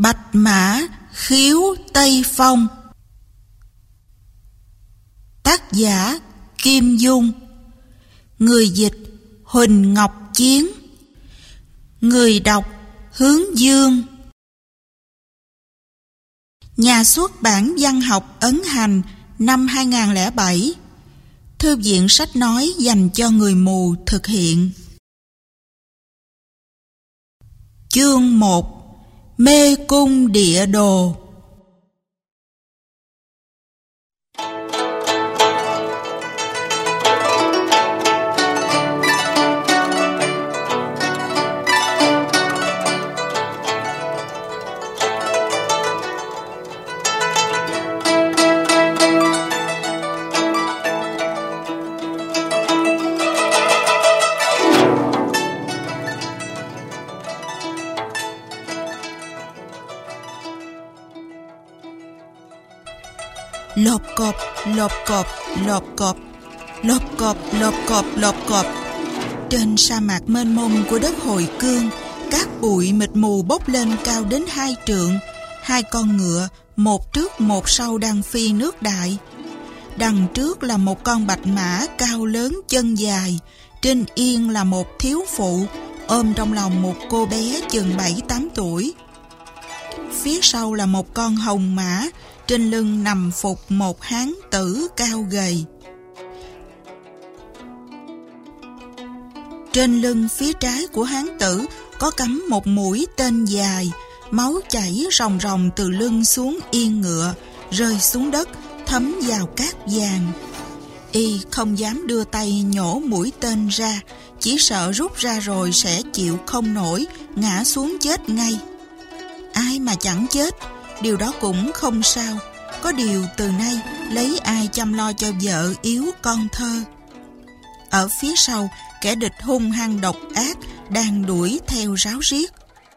Bạch mã khiếu Tây Phong. Tác giả Kim Dung. Người dịch Huỳnh Ngọc Chiến. Người đọc Hướng Dương. Nhà xuất bản Văn học ấn hành năm 2007. Thư viện sách nói dành cho người mù thực hiện. Chương 1. Mê cung địa đồ. Lộp cộp, lộp cộp, lộp cộp, lộp cộp, lộp cộp, lộp cộp. Trên sa mạc mênh mông của đất Hồi Cương, cát bụi mịt mù bốc lên cao đến 2 trượng. 2 con ngựa, một trước một sau đang phi nước đại. Đằng trước là một con bạch mã cao lớn chân dài. Trên yên là một thiếu phụ, ôm trong lòng một cô bé chừng 7-8 tuổi. Phía sau là một con hồng mã, trên lưng nằm phục một hán tử cao gầy. Trên lưng phía trái của hán tử có cắm một mũi tên dài, máu chảy ròng ròng từ lưng xuống yên ngựa, rơi xuống đất, thấm vào cát vàng. Y không dám đưa tay nhổ mũi tên ra, chỉ sợ rút ra rồi sẽ chịu không nổi, ngã xuống chết ngay. Ai mà chẳng chết, điều đó cũng không sao. Có điều từ nay lấy ai chăm lo cho vợ yếu con thơ. Ở phía sau, kẻ địch hung hăng độc ác đang đuổi theo ráo riết.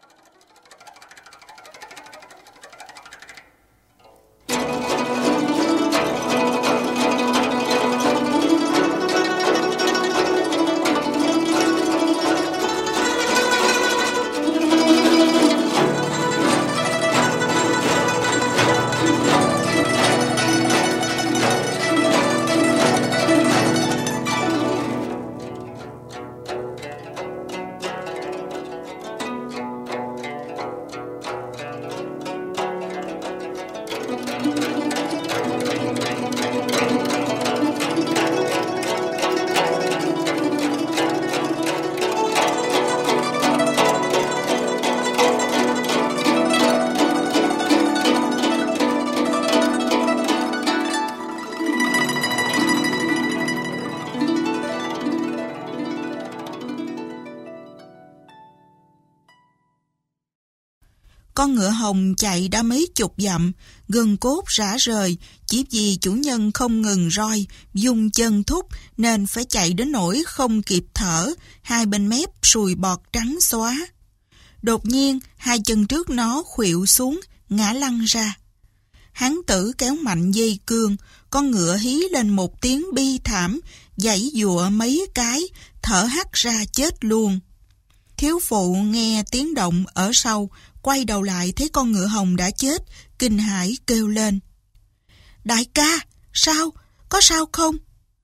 Con ngựa hồng chạy đã mấy chục dặm, gân cốt rã rời, chỉ vì chủ nhân không ngừng roi, dùng chân thúc nên phải chạy đến nỗi không kịp thở, 2 bên mép sùi bọt trắng xóa. Đột nhiên, 2 chân trước nó khuỵu xuống, ngã lăn ra. Hán tử kéo mạnh dây cương, con ngựa hí lên một tiếng bi thảm, giãy giụa mấy cái, thở hắt ra chết luôn. Thiếu phụ nghe tiếng động ở sau, quay đầu lại thấy con ngựa hồng đã chết, kinh hãi kêu lên: "Đại ca, sao? Có sao không?"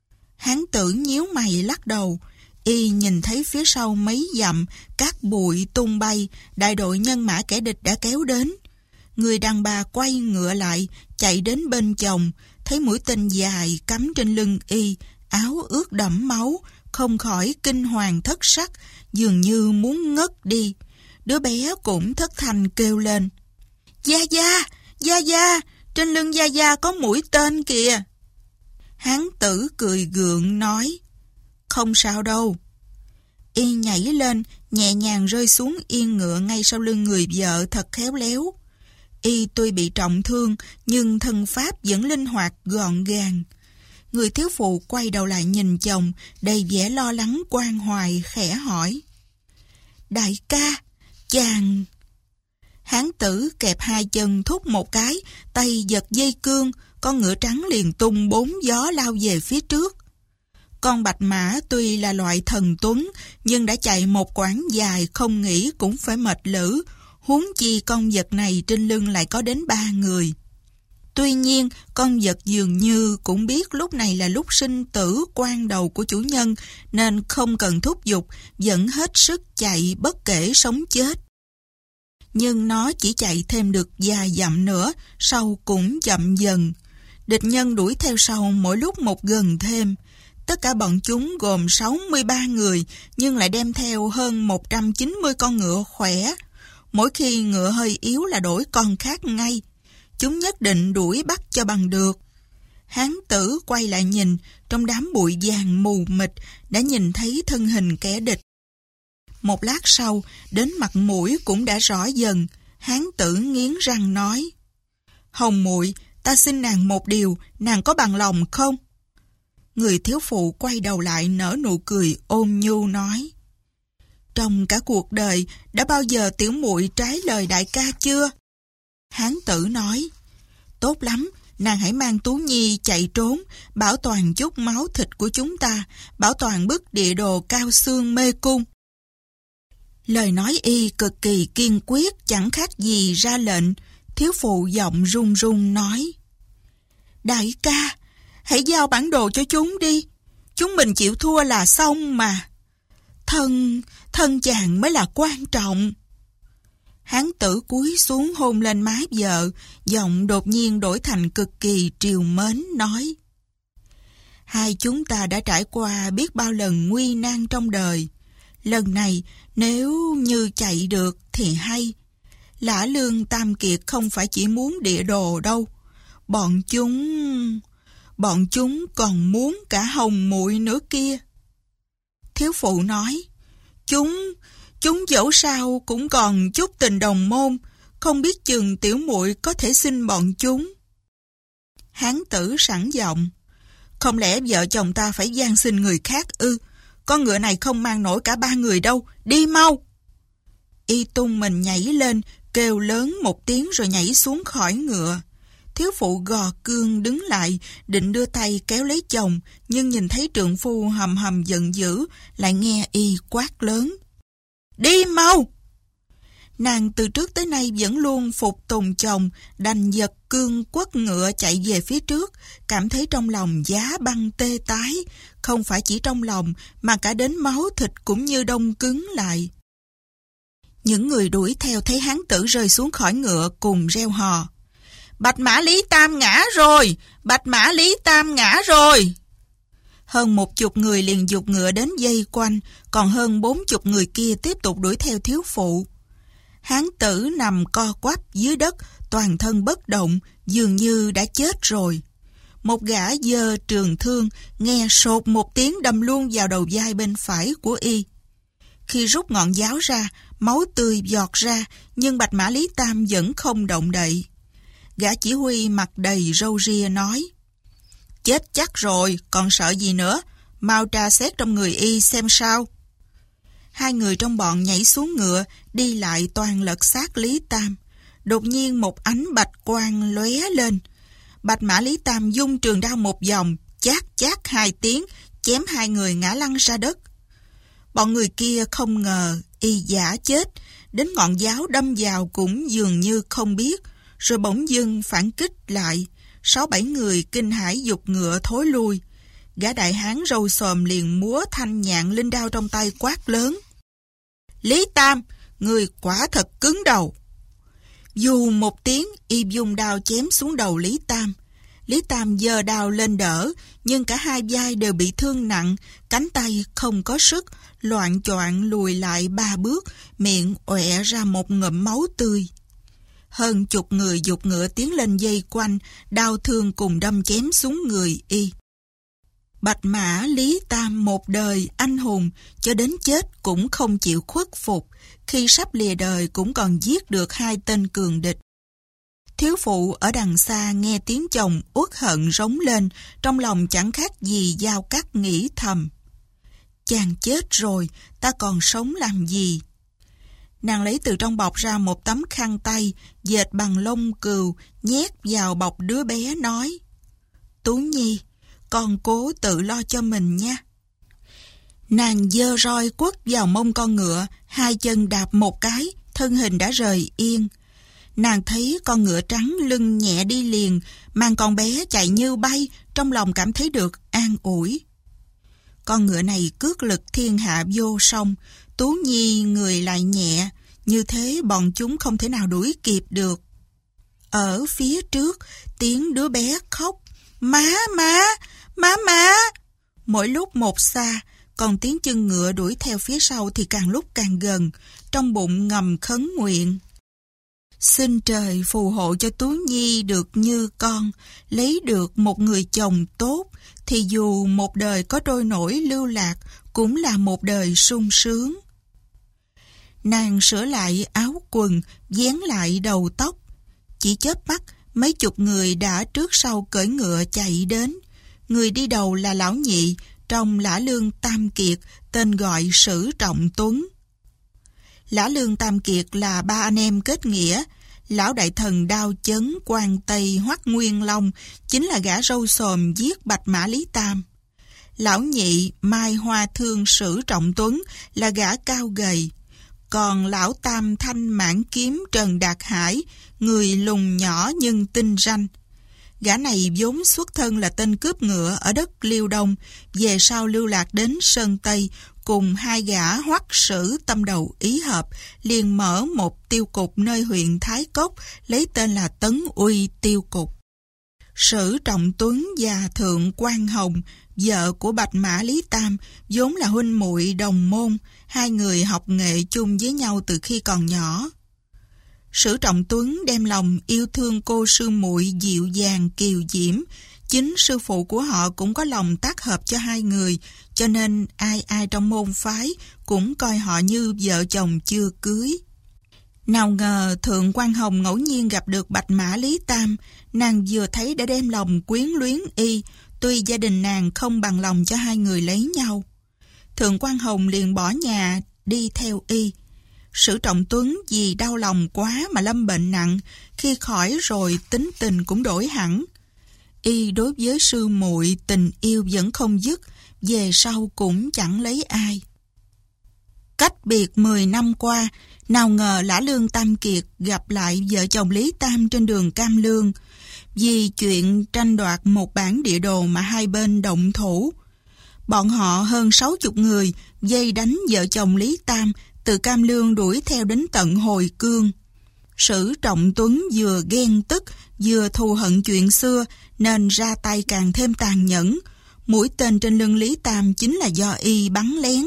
Hán tử nhíu mày lắc đầu. Y nhìn thấy phía sau mấy dặm, cát bụi tung bay, đại đội nhân mã kẻ địch đã kéo đến. Người đàn bà quay ngựa lại, chạy đến bên chồng, thấy mũi tên dài cắm trên lưng Y, áo ướt đẫm máu, không khỏi kinh hoàng thất sắc, dường như muốn ngất đi. Đứa bé cũng thất thanh kêu lên: "Gia Gia, Gia Gia, trên lưng Gia Gia có mũi tên kìa." Hán tử cười gượng nói: "Không sao đâu." Y nhảy lên, nhẹ nhàng rơi xuống yên ngựa ngay sau lưng người vợ thật khéo léo. Y tuy bị trọng thương, nhưng thân pháp vẫn linh hoạt gọn gàng. Người thiếu phụ quay đầu lại nhìn chồng, đầy vẻ lo lắng quan hoài, khẽ hỏi: "Đại ca, chàng..." Hán tử kẹp 2 chân thúc một cái, tay giật dây cương, con ngựa trắng liền tung 4 gió lao về phía trước. Con bạch mã tuy là loại thần tuấn, nhưng đã chạy một quãng dài không nghĩ cũng phải mệt lử, huống chi con vật này trên lưng lại có đến 3 người. Tuy nhiên, con vật dường như cũng biết lúc này là lúc sinh tử quan đầu của chủ nhân, nên không cần thúc giục, vẫn hết sức chạy bất kể sống chết. Nhưng nó chỉ chạy thêm được vài dặm nữa, sau cũng chậm dần. Địch nhân đuổi theo sau mỗi lúc một gần thêm. Tất cả bọn chúng gồm 63 người, nhưng lại đem theo hơn 190 con ngựa khỏe. Mỗi khi ngựa hơi yếu là đổi con khác ngay. Chúng nhất định đuổi bắt cho bằng được. Hán tử quay lại nhìn, trong đám bụi vàng mù mịt đã nhìn thấy thân hình kẻ địch. Một lát sau, đến mặt mũi cũng đã rõ dần. Hán tử nghiến răng nói: Hồng muội, ta xin nàng một điều, nàng có bằng lòng không? Người thiếu phụ quay đầu lại nở nụ cười ôn nhu nói: Trong cả cuộc đời, đã bao giờ tiểu muội trái lời đại ca chưa? Hán tử nói: Tốt lắm, nàng hãy mang Tú Nhi chạy trốn, bảo toàn chút máu thịt của chúng ta, bảo toàn bức địa đồ cao xương mê cung. Lời nói y cực kỳ kiên quyết, chẳng khác gì ra lệnh. Thiếu phụ giọng run run nói: Đại ca, hãy giao bản đồ cho chúng đi. Chúng mình chịu thua là xong mà. Thân chàng mới là quan trọng. Hán tử cúi xuống hôn lên má vợ, giọng đột nhiên đổi thành cực kỳ trìu mến nói: Hai chúng ta đã trải qua biết bao lần nguy nan trong đời. Lần này nếu như chạy được thì hay. Lã Lương Tam Kiệt không phải chỉ muốn địa đồ đâu. Bọn chúng còn muốn cả Hồng muội nữa kia. Thiếu phụ nói: Chúng dẫu sao cũng còn chút tình đồng môn, không biết chừng tiểu muội có thể xin bọn chúng. Hán tử sẵn giọng: Không lẽ vợ chồng ta phải van xin người khác ư? Con ngựa này không mang nổi cả 3 người đâu, đi mau. Y tung mình nhảy lên, kêu lớn một tiếng rồi nhảy xuống khỏi ngựa. Thiếu phụ gò cương đứng lại, định đưa tay kéo lấy chồng, nhưng nhìn thấy trượng phu hầm hầm giận dữ, lại nghe y quát lớn: Đi mau! Nàng từ trước tới nay vẫn luôn phục tùng chồng, đành giật cương quất ngựa chạy về phía trước, cảm thấy trong lòng giá băng tê tái, không phải chỉ trong lòng mà cả đến máu thịt cũng như đông cứng lại. Những người đuổi theo thấy hán tử rơi xuống khỏi ngựa cùng reo hò: Bạch mã Lý Tam ngã rồi! Bạch mã Lý Tam ngã rồi! Hơn 10 người liền giục ngựa đến dây quanh, còn hơn 40 người kia tiếp tục đuổi theo thiếu phụ. Hán tử nằm co quắp dưới đất, toàn thân bất động, dường như đã chết rồi. Một gã giơ trường thương, nghe sột một tiếng đâm luôn vào đầu vai bên phải của y. Khi rút ngọn giáo ra, máu tươi giọt ra, nhưng Bạch mã Lý Tam vẫn không động đậy. Gã chỉ huy mặt đầy râu ria nói: Chết chắc rồi, còn sợ gì nữa, mau tra xét trong người y xem sao. 2 người trong bọn nhảy xuống ngựa, đi lại toàn lật xác Lý Tam. Đột nhiên một ánh bạch quang lóe lên. Bạch mã Lý Tam vung trường đao một vòng, chát chát 2 tiếng, chém 2 người ngã lăn ra đất. Bọn người kia không ngờ y giả chết, đến ngọn giáo đâm vào cũng dường như không biết, rồi bỗng dưng phản kích lại. 6-7 người kinh hãi giục ngựa thối lui. Gã đại hán râu xồm liền múa thanh nhạn linh đao trong tay quát lớn: Lý Tam, người quả thật cứng đầu. Dù một tiếng, y dùng đao chém xuống đầu Lý Tam. Lý Tam giơ đao lên đỡ, nhưng cả 2 vai đều bị thương nặng, cánh tay không có sức, loạng choạng lùi lại 3 bước, miệng ọe ra một ngụm máu tươi. Hơn 10 người giục ngựa tiến lên dây quanh, đao thương cùng đâm chém xuống người y. Bạch mã Lý Tam một đời anh hùng, cho đến chết cũng không chịu khuất phục, khi sắp lìa đời cũng còn giết được 2 tên cường địch. Thiếu phụ ở đằng xa nghe tiếng chồng uất hận rống lên, trong lòng chẳng khác gì dao cắt nghĩ thầm: Chàng chết rồi, ta còn sống làm gì? Nàng lấy từ trong bọc ra một tấm khăn tay, dệt bằng lông cừu, nhét vào bọc đứa bé nói: Tú Nhi, con cố tự lo cho mình nha. Nàng giơ roi quất vào mông con ngựa, 2 chân đạp một cái, thân hình đã rời yên. Nàng thấy con ngựa trắng lưng nhẹ đi liền, mang con bé chạy như bay, trong lòng cảm thấy được an ủi. Con ngựa này cước lực thiên hạ vô song, Tú Nhi người lại nhẹ, như thế bọn chúng không thể nào đuổi kịp được. Ở phía trước, tiếng đứa bé khóc, má, má, má, má. Mỗi lúc một xa, còn tiếng chân ngựa đuổi theo phía sau thì càng lúc càng gần, trong bụng ngầm khấn nguyện. Xin trời phù hộ cho Tú Nhi được như con, lấy được một người chồng tốt, thì dù một đời có trôi nổi lưu lạc, cũng là một đời sung sướng. Nàng sửa lại áo quần, vén lại đầu tóc. Chỉ chớp mắt, mấy chục người đã trước sau cưỡi ngựa chạy đến. Người đi đầu là lão nhị, trong Lã Lương Tam Kiệt, tên gọi Sử Trọng Tuấn. Lã Lương Tam Kiệt là ba anh em kết nghĩa. Lão đại thần Đao Chấn, Quan Tây, Hoắc Nguyên Long chính là gã râu xồm giết Bạch Mã Lý Tam. Lão nhị Mai Hoa Thương Sử Trọng Tuấn là gã cao gầy. Còn lão tam Thanh Mãn Kiếm Trần Đạt Hải, người lùn nhỏ nhưng tinh ranh. Gã này vốn xuất thân là tên cướp ngựa ở đất Liêu Đông, về sau lưu lạc đến Sơn Tây, cùng hai gã Hoắc Sử tâm đầu ý hợp, liền mở một tiêu cục nơi huyện Thái Cốc, lấy tên là Tấn Uy Tiêu Cục. Sử Trọng Tuấn và Thượng Quan Hồng, vợ của Bạch Mã Lý Tam, vốn là huynh muội đồng môn, hai người học nghệ chung với nhau từ khi còn nhỏ. Sử Trọng Tuấn đem lòng yêu thương cô sư muội dịu dàng kiều diễm, chính sư phụ của họ cũng có lòng tác hợp cho hai người, cho nên ai ai trong môn phái cũng coi họ như vợ chồng chưa cưới. Nào ngờ Thượng Quan Hồng ngẫu nhiên gặp được Bạch Mã Lý Tam, nàng vừa thấy đã đem lòng quyến luyến y, tuy gia đình nàng không bằng lòng cho hai người lấy nhau. Thượng Quan Hồng liền bỏ nhà đi theo y. Sử Trọng Tuấn vì đau lòng quá mà lâm bệnh nặng, khi khỏi rồi tính tình cũng đổi hẳn. Y đối với sư muội tình yêu vẫn không dứt, về sau cũng chẳng lấy ai. Cách biệt 10 năm qua, nào ngờ Lã Lương Tam Kiệt gặp lại vợ chồng Lý Tam trên đường Cam Lương, vì chuyện tranh đoạt một bản địa đồ mà hai bên động thủ. Bọn họ hơn 60 người vây đánh vợ chồng Lý Tam, từ Cam Lương đuổi theo đến tận Hồi Cương. Sử Trọng Tuấn vừa ghen tức, vừa thù hận chuyện xưa, nên ra tay càng thêm tàn nhẫn. Mũi tên trên lưng Lý Tam chính là do y bắn lén.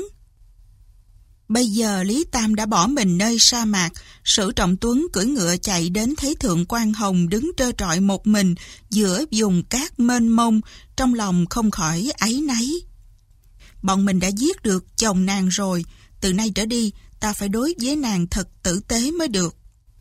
Bây giờ Lý Tam đã bỏ mình nơi sa mạc, Sử Trọng Tuấn cưỡi ngựa chạy đến thấy Thượng Quan Hồng đứng trơ trọi một mình giữa vùng cát mênh mông, trong lòng không khỏi áy náy. Bọn mình đã giết được chồng nàng rồi, từ nay trở đi ta phải đối với nàng thật tử tế mới được.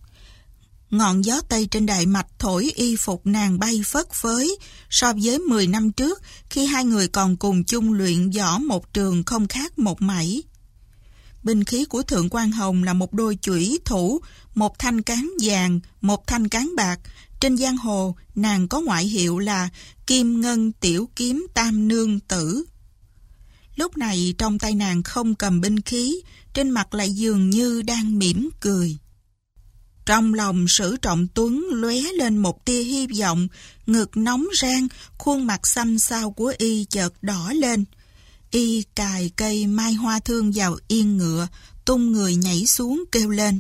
Ngọn gió Tây trên đại mạch thổi y phục nàng bay phất phới, so với 10 năm trước khi hai người còn cùng chung luyện võ một trường không khác một mảy. Binh khí của Thượng Quan Hồng là một đôi chủy thủ, một thanh cán vàng, một thanh cán bạc. Trên giang hồ, nàng có ngoại hiệu là Kim Ngân Tiểu Kiếm Tam Nương Tử. Lúc này trong tay nàng không cầm binh khí, trên mặt lại dường như đang mỉm cười. Trong lòng Sử Trọng Tuấn lóe lên một tia hy vọng, ngực nóng rang, khuôn mặt xanh xao của y chợt đỏ lên. Y cài cây mai hoa thương vào yên ngựa, tung người nhảy xuống kêu lên.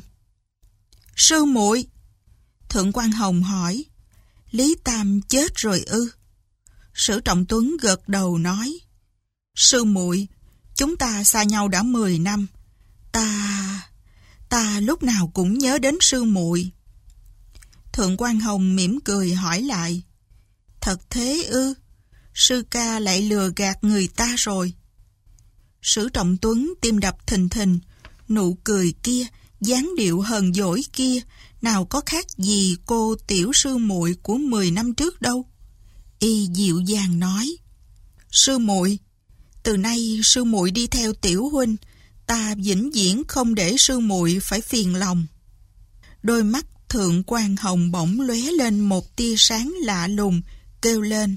Sư muội! Thượng Quan Hồng hỏi. Lý Tam chết rồi ư? Sử Trọng Tuấn gật đầu nói. Sư muội, chúng ta xa nhau đã 10 năm. Ta lúc nào cũng nhớ đến sư muội. Thượng Quan Hồng mỉm cười hỏi lại. Thật thế ư? Sư ca lại lừa gạt người ta rồi. Sử Trọng Tuấn tim đập thình thình, nụ cười kia, dáng điệu hờn dỗi kia, nào có khác gì cô tiểu sư muội của 10 năm trước đâu. Y dịu dàng nói. Sư muội, từ nay sư muội đi theo tiểu huynh, ta vĩnh viễn không để sư muội phải phiền lòng. Đôi mắt Thượng Quan Hồng bỗng lóe lên một tia sáng lạ lùng, kêu lên.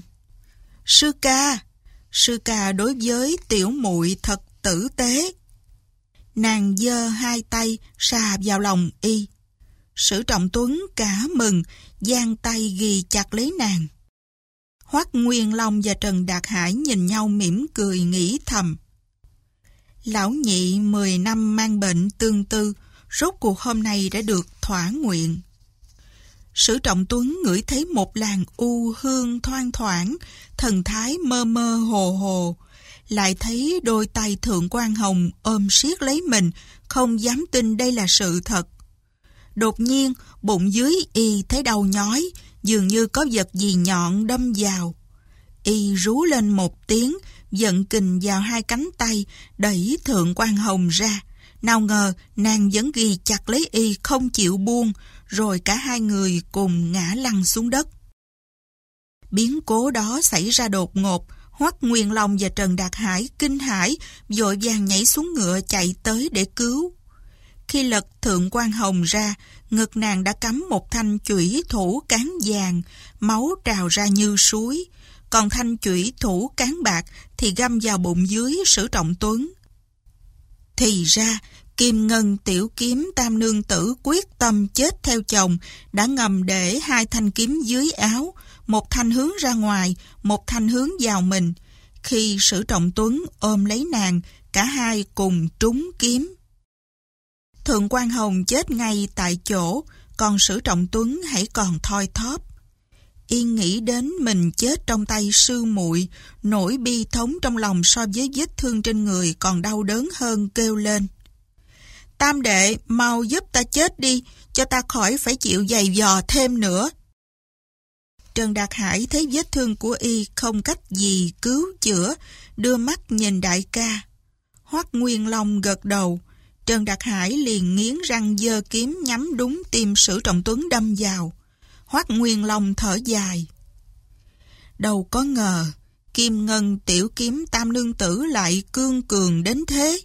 Sư ca đối với tiểu muội thật tử tế. Nàng giơ hai tay sà vào lòng y. Sử Trọng Tuấn cả mừng, giang tay ghì chặt lấy nàng. Hoắc Nguyên Long và Trần Đạt Hải nhìn nhau mỉm cười nghĩ thầm. Lão nhị 10 năm mang bệnh tương tư, rốt cuộc hôm nay đã được thỏa nguyện. Sử Trọng Tuấn ngửi thấy một làn u hương thoang thoảng, thần thái mơ mơ hồ hồ. Lại thấy đôi tay Thượng Quan Hồng ôm siết lấy mình, không dám tin đây là sự thật. Đột nhiên, bụng dưới y thấy đau nhói, dường như có vật gì nhọn đâm vào. Y rú lên một tiếng, giận kình vào hai cánh tay, đẩy Thượng Quan Hồng ra. Nào ngờ, nàng vẫn ghi chặt lấy y không chịu buông, rồi cả hai người cùng ngã lăn xuống đất. Biến cố đó xảy ra đột ngột, Hoắc Nguyên Long và Trần Đạt Hải kinh hãi, vội vàng nhảy xuống ngựa chạy tới để cứu. Khi lật Thượng Quan Hồng ra, ngực nàng đã cắm một thanh chủy thủ cán vàng, máu trào ra như suối, còn thanh chủy thủ cán bạc thì găm vào bụng dưới Sử Trọng Tuấn. Thì ra, Kim Ngân tiểu kiếm tam nương tử quyết tâm chết theo chồng, đã ngầm để hai thanh kiếm dưới áo, một thanh hướng ra ngoài, một thanh hướng vào mình. Khi Sử Trọng Tuấn ôm lấy nàng, cả hai cùng trúng kiếm. Thượng Quan Hồng chết ngay tại chỗ, còn Sử Trọng Tuấn hãy còn thoi thóp. Y nghĩ đến mình chết trong tay sư muội, nỗi bi thống trong lòng so với vết thương trên người còn đau đớn hơn, kêu lên. Tam đệ, mau giúp ta chết đi, cho ta khỏi phải chịu giày vò thêm nữa. Trần Đạt Hải thấy vết thương của y không cách gì cứu chữa, đưa mắt nhìn đại ca. Hoắc Nguyên Long gật đầu, Trần Đạt Hải liền nghiến răng giơ kiếm nhắm đúng tim Sử Trọng Tuấn đâm vào. Hoắc Nguyên Long thở dài. Đâu có ngờ, Kim Ngân tiểu kiếm tam nương tử lại cương cường đến thế.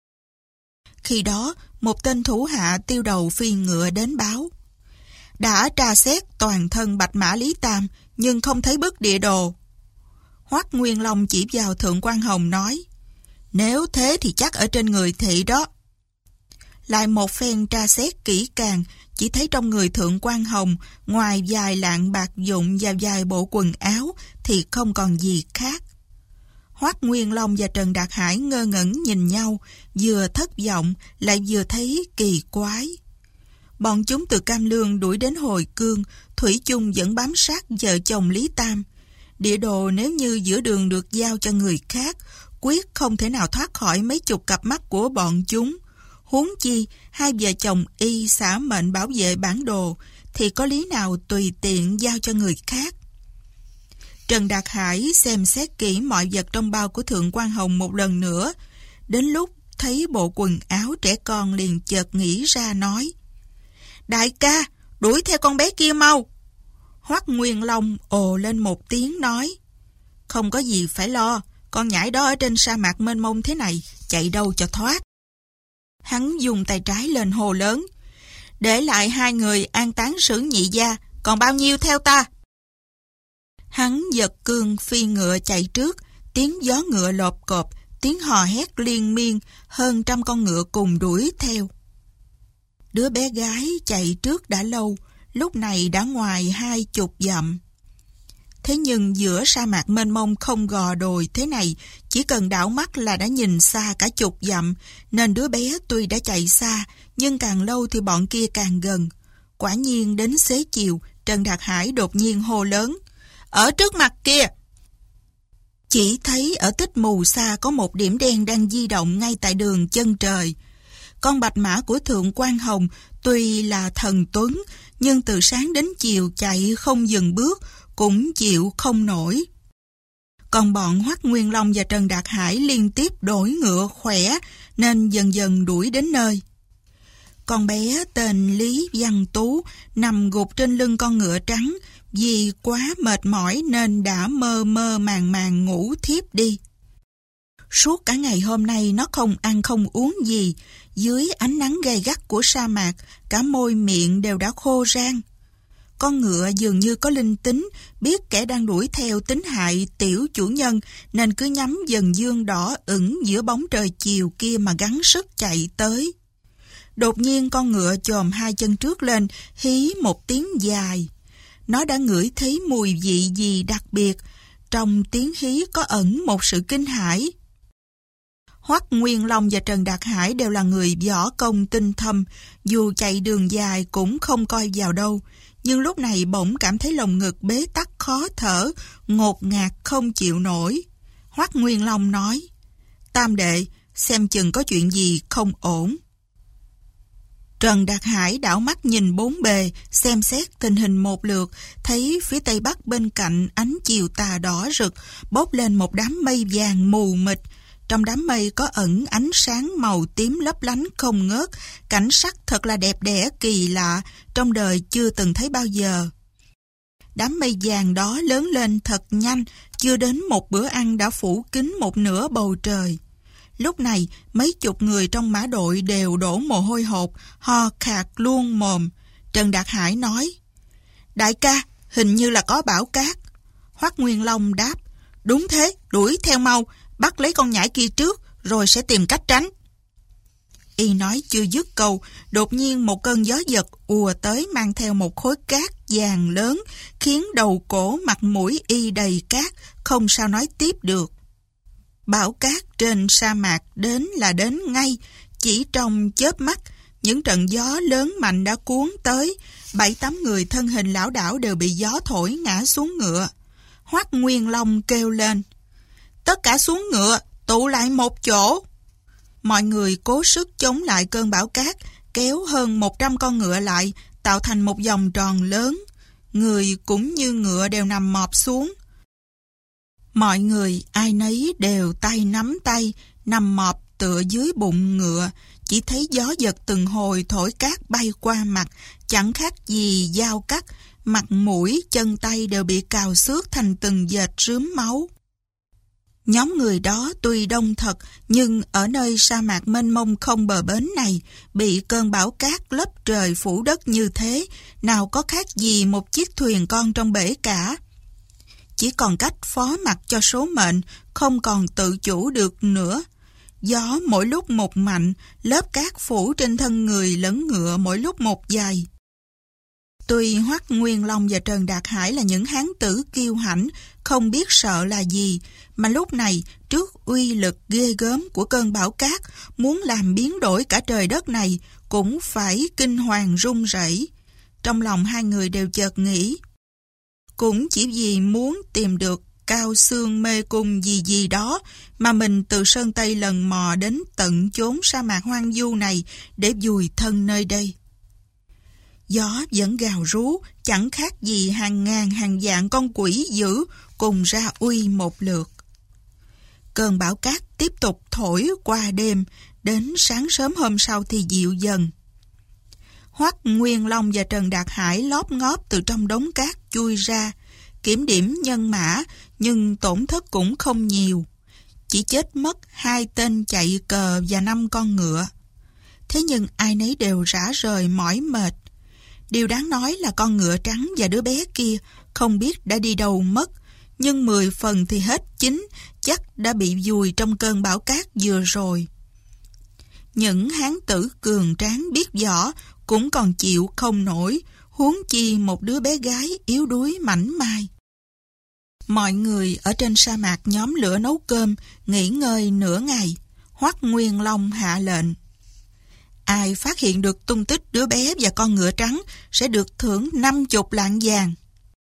Khi đó, một tên thủ hạ tiêu đầu phi ngựa đến báo. Đã tra xét toàn thân Bạch Mã Lý Tam, nhưng không thấy bức địa đồ. Hoắc Nguyên Long chỉ vào Thượng Quan Hồng nói, nếu thế thì chắc ở trên người thị đó. Lại một phen tra xét kỹ càng, chỉ thấy trong người Thượng Quan Hồng, ngoài vài lạng bạc dụng và vài bộ quần áo, thì không còn gì khác. Hoắc Nguyên Long và Trần Đạt Hải ngơ ngẩn nhìn nhau, vừa thất vọng, lại vừa thấy kỳ quái. Bọn chúng từ Cam Lương đuổi đến Hồi Cương, thủy chung vẫn bám sát vợ chồng Lý Tam. Địa đồ nếu như giữa đường được giao cho người khác, quyết không thể nào thoát khỏi mấy chục cặp mắt của bọn chúng. Huống chi, hai vợ chồng y xả mệnh bảo vệ bản đồ, thì có lý nào tùy tiện giao cho người khác. Trần Đạt Hải xem xét kỹ mọi vật trong bao của Thượng Quan Hồng một lần nữa. Đến lúc thấy bộ quần áo trẻ con liền chợt nghĩ ra nói, đại ca, đuổi theo con bé kia mau. Hoắc Nguyên Long ồ lên một tiếng nói, không có gì phải lo, con nhãi đó ở trên sa mạc mênh mông thế này, chạy đâu cho thoát. Hắn dùng tay trái lên hô lớn, để lại hai người an táng Sử nhị gia, còn bao nhiêu theo ta. Hắn giật cương phi ngựa chạy trước, tiếng gió ngựa lộp cộp, tiếng hò hét liên miên, hơn trăm con ngựa cùng đuổi theo. Đứa bé gái chạy trước đã lâu, lúc này đã ngoài 20 dặm. Thế nhưng giữa sa mạc mênh mông không gò đồi thế này, chỉ cần đảo mắt là đã nhìn xa cả 10 dặm, nên đứa bé tuy đã chạy xa, nhưng càng lâu thì bọn kia càng gần. Quả nhiên đến xế chiều, Trần Đạt Hải đột nhiên hô lớn, ở trước mặt kia. Chỉ thấy ở tích mù xa có một điểm đen đang di động ngay tại đường chân trời. Con bạch mã của Thượng Quan Hồng tuy là thần tuấn, nhưng từ sáng đến chiều chạy không dừng bước, cũng chịu không nổi. Còn bọn Hoắc Nguyên Long và Trần Đạt Hải liên tiếp đổi ngựa khỏe, nên dần dần đuổi đến nơi. Con bé tên Lý Văn Tú nằm gục trên lưng con ngựa trắng, vì quá mệt mỏi nên đã mơ mơ màng màng ngủ thiếp đi. Suốt cả ngày hôm nay nó không ăn không uống gì, dưới ánh nắng gay gắt của sa mạc, cả môi miệng đều đã khô rang. Con ngựa dường như có linh tính, biết kẻ đang đuổi theo tính hại tiểu chủ nhân, nên cứ nhắm dần dương đỏ ửng giữa bóng trời chiều kia mà gắng sức chạy tới. Đột nhiên con ngựa chồm hai chân trước lên, hí một tiếng dài. Nó đã ngửi thấy mùi vị gì đặc biệt, trong tiếng hí có ẩn một sự kinh hãi. Hoắc Nguyên Long và Trần Đạt Hải đều là người võ công tinh thâm, dù chạy đường dài cũng không coi vào đâu. Nhưng lúc này bỗng cảm thấy lồng ngực bế tắc khó thở, ngột ngạt không chịu nổi. Hoắc Nguyên Long nói, Tam đệ, xem chừng có chuyện gì không ổn. Trần Đạt Hải đảo mắt nhìn bốn bề, xem xét tình hình một lượt, thấy phía tây bắc bên cạnh ánh chiều tà đỏ rực, bốc lên một đám mây vàng mù mịt. Trong đám mây có ẩn ánh sáng màu tím lấp lánh không ngớt, cảnh sắc thật là đẹp đẽ kỳ lạ, trong đời chưa từng thấy bao giờ. Đám mây vàng đó lớn lên thật nhanh, chưa đến một bữa ăn đã phủ kín một nửa bầu trời. Lúc này, mấy chục người trong mã đội đều đổ mồ hôi hột, ho khạc luôn mồm. Trần Đạt Hải nói, đại ca, hình như là có bão cát. Hoắc Nguyên Long đáp, đúng thế, đuổi theo mau, bắt lấy con nhãi kia trước, rồi sẽ tìm cách tránh. Y nói chưa dứt câu, đột nhiên một cơn gió giật ùa tới mang theo một khối cát vàng lớn, khiến đầu cổ mặt mũi Y đầy cát, không sao nói tiếp được. Bão cát trên sa mạc đến là đến ngay, chỉ trong chớp mắt, những trận gió lớn mạnh đã cuốn tới, 7-8 người thân hình lảo đảo đều bị gió thổi ngã xuống ngựa. Hoắc Nguyên Long kêu lên, tất cả xuống ngựa, tụ lại một chỗ. Mọi người cố sức chống lại cơn bão cát, kéo hơn 100 con ngựa lại, tạo thành một vòng tròn lớn. Người cũng như ngựa đều nằm mọp xuống. Mọi người ai nấy đều tay nắm tay, nằm mọp tựa dưới bụng ngựa, chỉ thấy gió giật từng hồi thổi cát bay qua mặt, chẳng khác gì dao cắt, mặt mũi, chân tay đều bị cào xước thành từng vệt rướm máu. Nhóm người đó tuy đông thật, nhưng ở nơi sa mạc mênh mông không bờ bến này, bị cơn bão cát lấp trời phủ đất như thế, nào có khác gì một chiếc thuyền con trong bể cả. Chỉ còn cách phó mặc cho số mệnh, không còn tự chủ được nữa. Gió mỗi lúc một mạnh, lớp cát phủ trên thân người lẫn ngựa mỗi lúc một dày. Tuy Hoắc Nguyên Long và Trần Đạt Hải là những hán tử kiêu hãnh, không biết sợ là gì, mà lúc này, trước uy lực ghê gớm của cơn bão cát, muốn làm biến đổi cả trời đất này, cũng phải kinh hoàng run rẩy. Trong lòng hai người đều chợt nghĩ, cũng chỉ vì muốn tìm được cao xương mê cung gì đó mà mình từ Sơn Tây lần mò đến tận chốn sa mạc hoang vu này để vùi thân nơi đây. Gió vẫn gào rú, chẳng khác gì hàng ngàn hàng vạn con quỷ dữ cùng ra uy một lượt. Cơn bão cát tiếp tục thổi qua đêm, đến sáng sớm hôm sau thì dịu dần. Hoắc Nguyên Long và Trần Đạt Hải lóp ngóp từ trong đống cát chui ra, kiểm điểm nhân mã, nhưng tổn thất cũng không nhiều. Chỉ chết mất 2 tên chạy cờ và 5 con ngựa. Thế nhưng ai nấy đều rã rời mỏi mệt. Điều đáng nói là con ngựa trắng và đứa bé kia không biết đã đi đâu mất, nhưng 10 phần thì hết 9, chắc đã bị vùi trong cơn bão cát vừa rồi. Những hán tử cường tráng biết võ cũng còn chịu không nổi, huống chi một đứa bé gái yếu đuối mảnh mai. Mọi người ở trên sa mạc nhóm lửa nấu cơm, nghỉ ngơi nửa ngày. Hoắc Nguyên Long hạ lệnh, ai phát hiện được tung tích đứa bé và con ngựa trắng sẽ được thưởng 50 lạng vàng.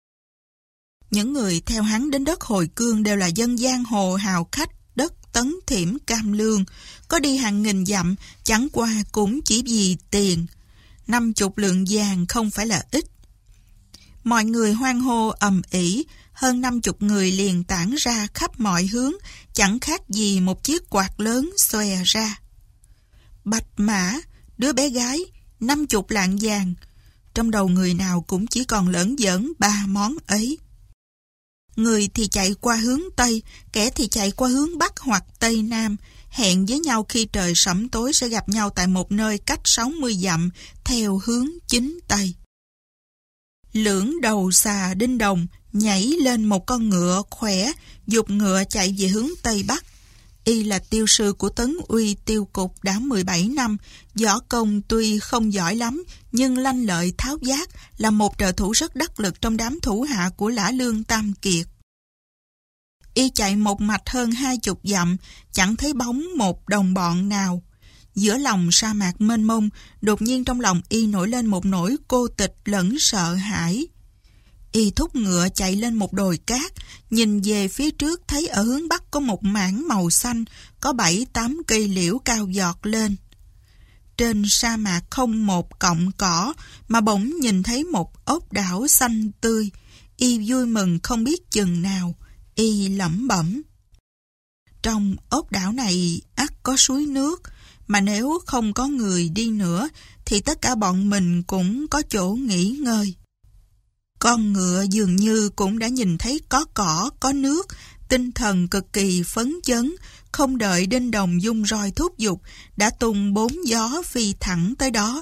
Những người theo hắn đến đất Hồi Cương đều là dân giang hồ hào khách đất Tấn Thiểm Cam Lương, có đi hàng nghìn dặm, chẳng qua cũng chỉ vì tiền. 50 lượng vàng không phải là ít. Mọi người hoan hô ầm ĩ, hơn 50 người liền tản ra khắp mọi hướng, chẳng khác gì một chiếc quạt lớn xòe ra. Bạch mã, đứa bé gái, 50 lạng vàng. Trong đầu người nào cũng chỉ còn lởn vởn 3 món ấy. Người thì chạy qua hướng Tây, kẻ thì chạy qua hướng Bắc hoặc Tây Nam, hẹn với nhau khi trời sẫm tối sẽ gặp nhau tại một nơi cách 60 dặm theo hướng chính Tây. Lưỡng đầu xà Đinh Đồng nhảy lên một con ngựa khỏe, giục ngựa chạy về hướng Tây Bắc. Y là tiêu sư của Tấn Uy tiêu cục đã 17 năm, võ công tuy không giỏi lắm, nhưng lanh lợi tháo vát, là một trợ thủ rất đắc lực trong đám thủ hạ của Lã Lương Tam Kiệt. Y chạy một mạch hơn 20 dặm, chẳng thấy bóng một đồng bọn nào. Giữa lòng sa mạc mênh mông, đột nhiên trong lòng Y nổi lên một nỗi cô tịch lẫn sợ hãi. Y thúc ngựa chạy lên một đồi cát, nhìn về phía trước thấy ở hướng bắc có một mảng màu xanh, có 7-8 cây liễu cao giọt lên. Trên sa mạc không một cọng cỏ, mà bỗng nhìn thấy một ốc đảo xanh tươi. Y vui mừng không biết chừng nào. Y lẩm bẩm: trong ốc đảo này ắt có suối nước, mà nếu không có người đi nữa thì tất cả bọn mình cũng có chỗ nghỉ ngơi. Con ngựa dường như cũng đã nhìn thấy có cỏ, có nước, tinh thần cực kỳ phấn chấn, không đợi Đinh Đồng dung roi thúc giục, đã tung 4 gió phi thẳng tới đó.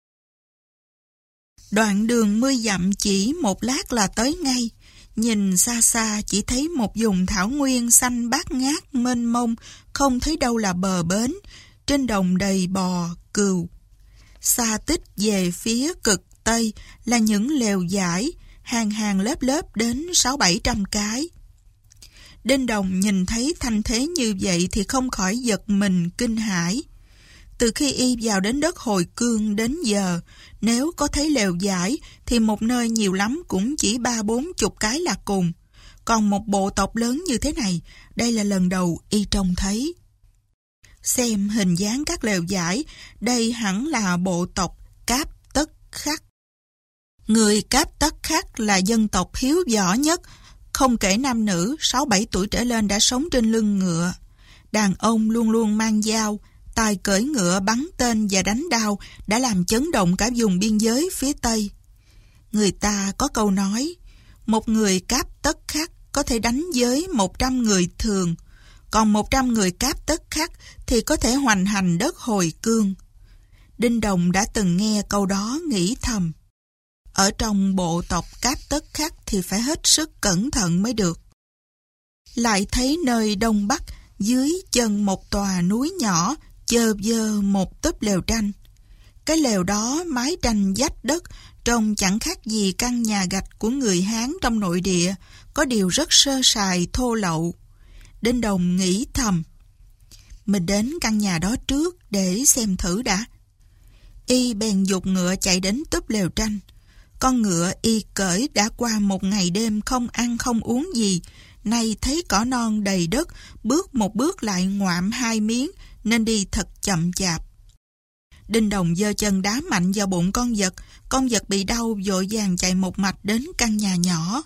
Đoạn đường 10 dặm chỉ một lát là tới ngay. Nhìn xa xa chỉ thấy một vùng thảo nguyên xanh bát ngát mênh mông, không thấy đâu là bờ bến, trên đồng đầy bò, cừu. Xa tích về phía cực Tây là những lều vải, hàng hàng lớp lớp đến 600-700 cái. Đinh Đồng nhìn thấy thanh thế như vậy thì không khỏi giật mình kinh hãi. Từ khi Y vào đến đất Hồi Cương đến giờ, nếu có thấy lều vải thì một nơi nhiều lắm cũng chỉ 30-40 cái là cùng. Còn một bộ tộc lớn như thế này, đây là lần đầu Y trông thấy. Xem hình dáng các lều vải, đây hẳn là bộ tộc Cáp Tất Khắc. Người Cáp Tất Khắc là dân tộc hiếu võ nhất, không kể nam nữ, 6-7 tuổi trở lên đã sống trên lưng ngựa. Đàn ông luôn luôn mang dao, tài cưỡi ngựa bắn tên và đánh đao đã làm chấn động cả vùng biên giới phía Tây. Người ta có câu nói, một người Cáp Tất Khắc có thể đánh với 100 người thường, còn 100 người Cáp Tất Khắc thì có thể hoành hành đất Hồi Cương. Đinh Đồng đã từng nghe câu đó nghĩ thầm, ở trong bộ tộc Cáp Tất Khắc thì phải hết sức cẩn thận mới được. Lại thấy nơi đông bắc, dưới chân một tòa núi nhỏ, chơ vơ một túp lều tranh. Cái lều đó mái tranh vách đất, trông chẳng khác gì căn nhà gạch của người Hán trong nội địa, có điều rất sơ sài thô lậu. Đinh Đồng nghĩ thầm, mình đến căn nhà đó trước để xem thử đã. Y bèn giục ngựa chạy đến túp lều tranh. Con ngựa Y cởi đã qua một ngày đêm không ăn không uống gì, nay thấy cỏ non đầy đất, bước một bước lại ngoạm 2 miếng, nên đi thật chậm chạp. Đinh Đồng giơ chân đá mạnh vào bụng con vật bị đau vội vàng chạy một mạch đến căn nhà nhỏ.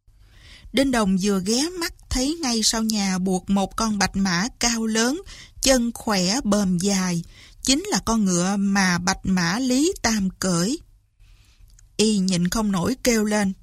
Đinh Đồng vừa ghé mắt thấy ngay sau nhà buộc một con bạch mã cao lớn, chân khỏe bờm dài, chính là con ngựa mà bạch mã Lý Tam cưỡi. Y nhịn không nổi kêu lên,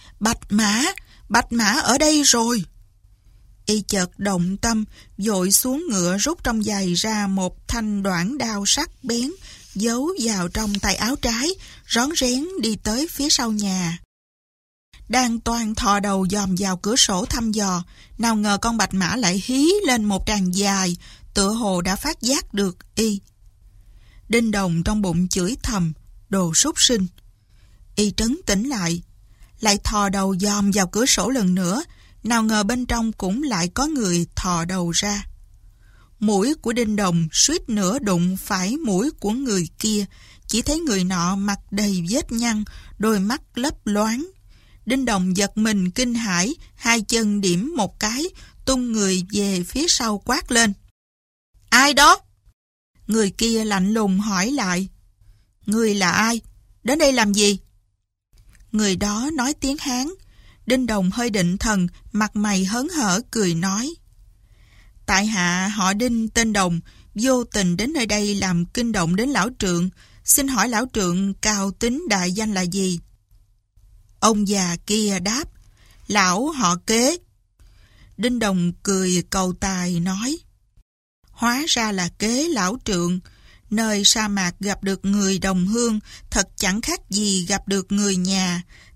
Bạch mã ở đây rồi. Y chợt động tâm, vội xuống ngựa rút trong giày ra một thanh đoản đao sắc bén, giấu vào trong tay áo trái, rón rén đi tới phía sau nhà. Đang toan thò đầu dòm vào cửa sổ thăm dò, nào ngờ con bạch mã lại hí lên một tràng dài, tựa hồ đã phát giác được Y. Đinh Đồng trong bụng chửi thầm, đồ súc sinh. Y trấn tĩnh lại thò đầu dòm vào cửa sổ lần nữa, nào ngờ bên trong cũng lại có người thò đầu ra. Mũi của Đinh Đồng suýt nữa đụng phải mũi của người kia, chỉ thấy người nọ mặt đầy vết nhăn, đôi mắt lấp loáng. Đinh Đồng giật mình kinh hãi, 2 chân điểm một cái, tung người về phía sau quát lên. Ai đó? Người kia lạnh lùng hỏi lại. Người là ai? Đến đây làm gì? Người đó nói tiếng Hán. Đinh Đồng hơi định thần, mặt mày hớn hở cười nói. Tại hạ họ Đinh tên Đồng, vô tình đến nơi đây làm kinh động đến lão trượng, xin hỏi lão trượng cao tính đại danh là gì? Ông già kia đáp, lão họ Kế. Đinh Đồng cười cầu tài nói, hóa ra là Kế lão trượng, nơi sa mạc gặp được người đồng hương, thật chẳng khác gì gặp được người nhà,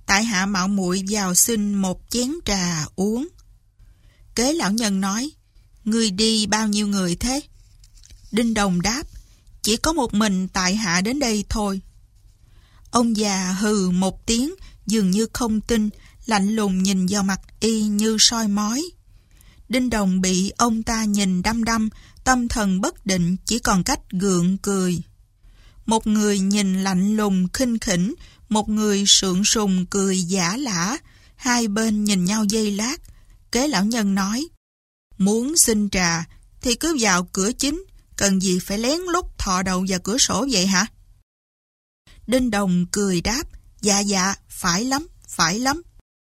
tại hạ mạo muội vào xin một chén trà uống. Kế lão nhân nói, ngươi đi bao nhiêu người thế? Đinh Đồng đáp, chỉ có một mình tại hạ đến đây thôi. Ông già hừ một tiếng, dường như không tin, lạnh lùng nhìn vào mặt y như soi mói. Đinh Đồng bị ông ta nhìn đăm đăm, tâm thần bất định, chỉ còn cách gượng cười. Một người nhìn lạnh lùng khinh khỉnh, một người sượng sùng cười giả lả, hai bên nhìn nhau giây lát. Kế lão nhân nói, muốn xin trà thì cứ vào cửa chính, cần gì phải lén lút thò đầu vào cửa sổ vậy hả? Đinh Đồng cười đáp, dạ, phải lắm.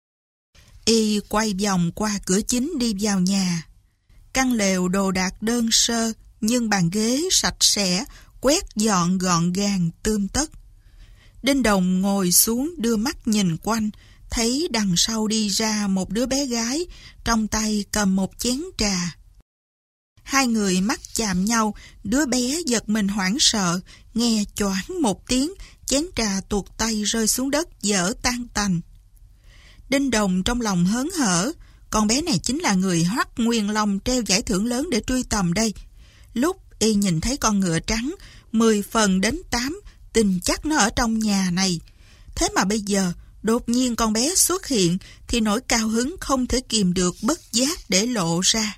Y quay vòng qua cửa chính đi vào nhà. Căn lều đồ đạc đơn sơ, nhưng bàn ghế sạch sẽ, quét dọn gọn gàng tươm tất. Đinh Đồng ngồi xuống đưa mắt nhìn quanh, thấy đằng sau đi ra một đứa bé gái, trong tay cầm một chén trà. Hai người mắt chạm nhau, đứa bé giật mình hoảng sợ, nghe choảng một tiếng, chén trà tuột tay rơi xuống đất dở tan tành. Đinh Đồng trong lòng hớn hở, con bé này chính là người Hoắc Nguyên Long treo giải thưởng lớn để truy tầm đây. Lúc y nhìn thấy con ngựa trắng, 10 phần đến 8, tin chắc nó ở trong nhà này. Thế mà bây giờ, đột nhiên con bé xuất hiện, thì nỗi cao hứng không thể kìm được bất giác để lộ ra.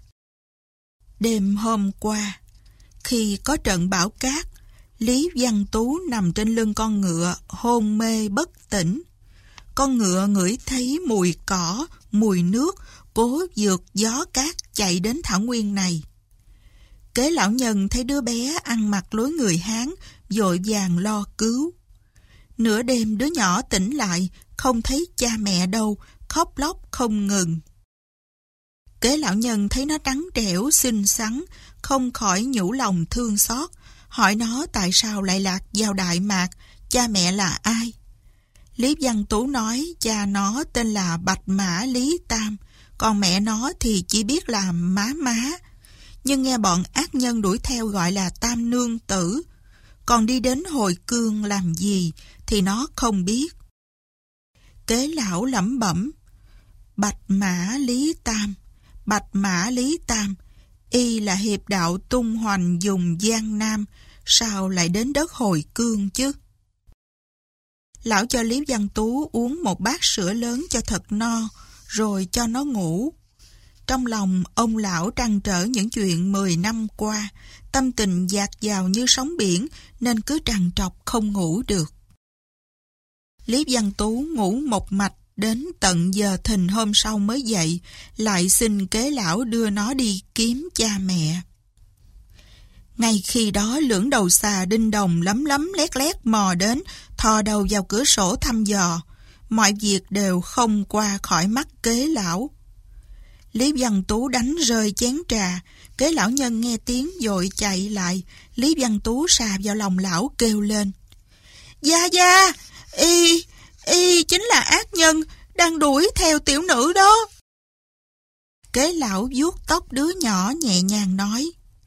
Đêm hôm qua, khi có trận bão cát, Lý Văn Tú nằm trên lưng con ngựa, hôn mê bất tỉnh. Con ngựa ngửi thấy mùi cỏ, mùi nước, cố vượt gió cát chạy đến thảo nguyên này. Kế lão nhân thấy đứa bé ăn mặc lối người Hán, vội vàng lo cứu. Nửa đêm đứa nhỏ tỉnh lại, không thấy cha mẹ đâu, khóc lóc không ngừng. Kế lão nhân thấy nó trắng trẻo, xinh xắn, không khỏi nhủ lòng thương xót, hỏi nó tại sao lại lạc vào Đại Mạc, cha mẹ là ai. Lý Văn Tú nói cha nó tên là Bạch Mã Lý Tam, còn mẹ nó thì chỉ biết là má. Nhưng nghe bọn ác nhân đuổi theo gọi là Tam Nương Tử. Còn đi đến Hồi Cương làm gì thì nó không biết. Kế lão lẩm bẩm, Bạch Mã Lý Tam, y là hiệp đạo tung hoành dùng Giang Nam, sao lại đến đất Hồi Cương chứ? Lão cho Lý Văn Tú uống một bát sữa lớn cho thật no, rồi cho nó ngủ. Trong lòng ông lão trăn trở những chuyện 10 năm qua, tâm tình dạt dào như sóng biển, nên cứ trằn trọc không ngủ được. Lý Văn Tú ngủ một mạch đến tận giờ thìn hôm sau mới dậy, lại xin kế lão đưa nó đi kiếm cha mẹ. Ngay khi đó lưỡng đầu xà Đinh Đồng lấm lét mò đến, thò đầu vào cửa sổ thăm dò. Mọi việc đều không qua khỏi mắt kế lão. Lý Văn Tú đánh rơi chén trà, kế lão nhân nghe tiếng vội chạy lại. Lý Văn Tú sà vào lòng lão kêu lên, Gia, y chính là ác nhân đang đuổi theo tiểu nữ đó. Kế lão vuốt tóc đứa nhỏ nhẹ nhàng nói,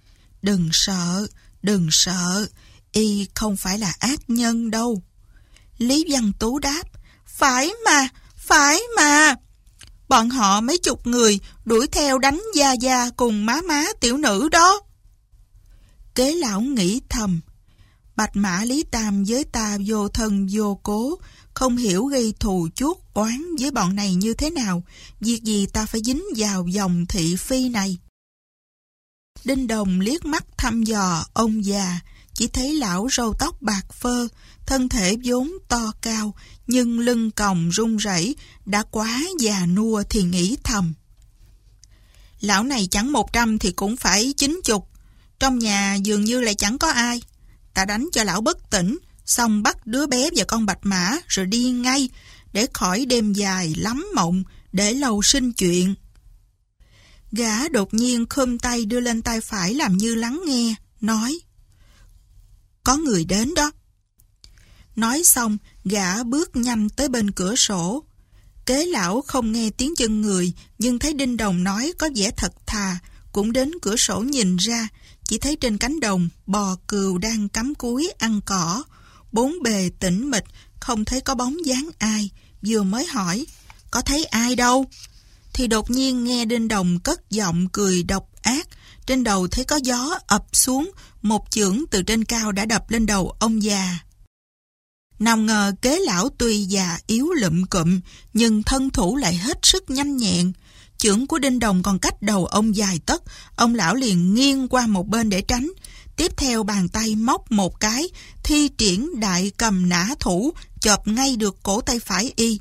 Đừng sợ, y không phải là ác nhân đâu. Lý Văn Tú đáp, Phải mà. Bọn họ mấy chục người đuổi theo đánh Gia cùng má tiểu nữ đó. Kế lão nghĩ thầm, Bạch Mã Lý Tam với ta vô thân vô cố, không hiểu gây thù chuốc oán với bọn này như thế nào, việc gì ta phải dính vào dòng thị phi này. Đinh Đồng liếc mắt thăm dò ông già, chỉ thấy lão râu tóc bạc phơ, thân thể vốn to cao, nhưng lưng còng run rẩy, đã quá già nua thì nghĩ thầm. Lão này chẳng 100 thì cũng phải 90, trong nhà dường như lại chẳng có ai. Ta đánh cho lão bất tỉnh, xong bắt đứa bé và con Bạch Mã rồi đi ngay, để khỏi đêm dài lắm mộng, để lâu sinh chuyện. Gã đột nhiên khum tay đưa lên tay phải làm như lắng nghe, nói, Có người đến đó. Nói xong, gã bước nhanh tới bên cửa sổ. Kế lão không nghe tiếng chân người, nhưng thấy Đinh Đồng nói có vẻ thật thà, cũng đến cửa sổ nhìn ra, chỉ thấy trên cánh đồng bò cừu đang cắm cúi ăn cỏ, bốn bề tĩnh mịch, không thấy có bóng dáng ai, vừa mới hỏi, có thấy ai đâu? Thì đột nhiên nghe Đinh Đồng cất giọng cười độc ác, trên đầu thấy có gió ập xuống, một chưởng từ trên cao đã đập lên đầu ông già. Nào ngờ kế lão tuy già yếu lụm cụm, nhưng thân thủ lại hết sức nhanh nhẹn. Chưởng của Đinh Đồng còn cách đầu ông dài tấc, ông lão liền nghiêng qua một bên để tránh. Tiếp theo bàn tay móc một cái, thi triển đại cầm nã thủ, chộp ngay được cổ tay phải y.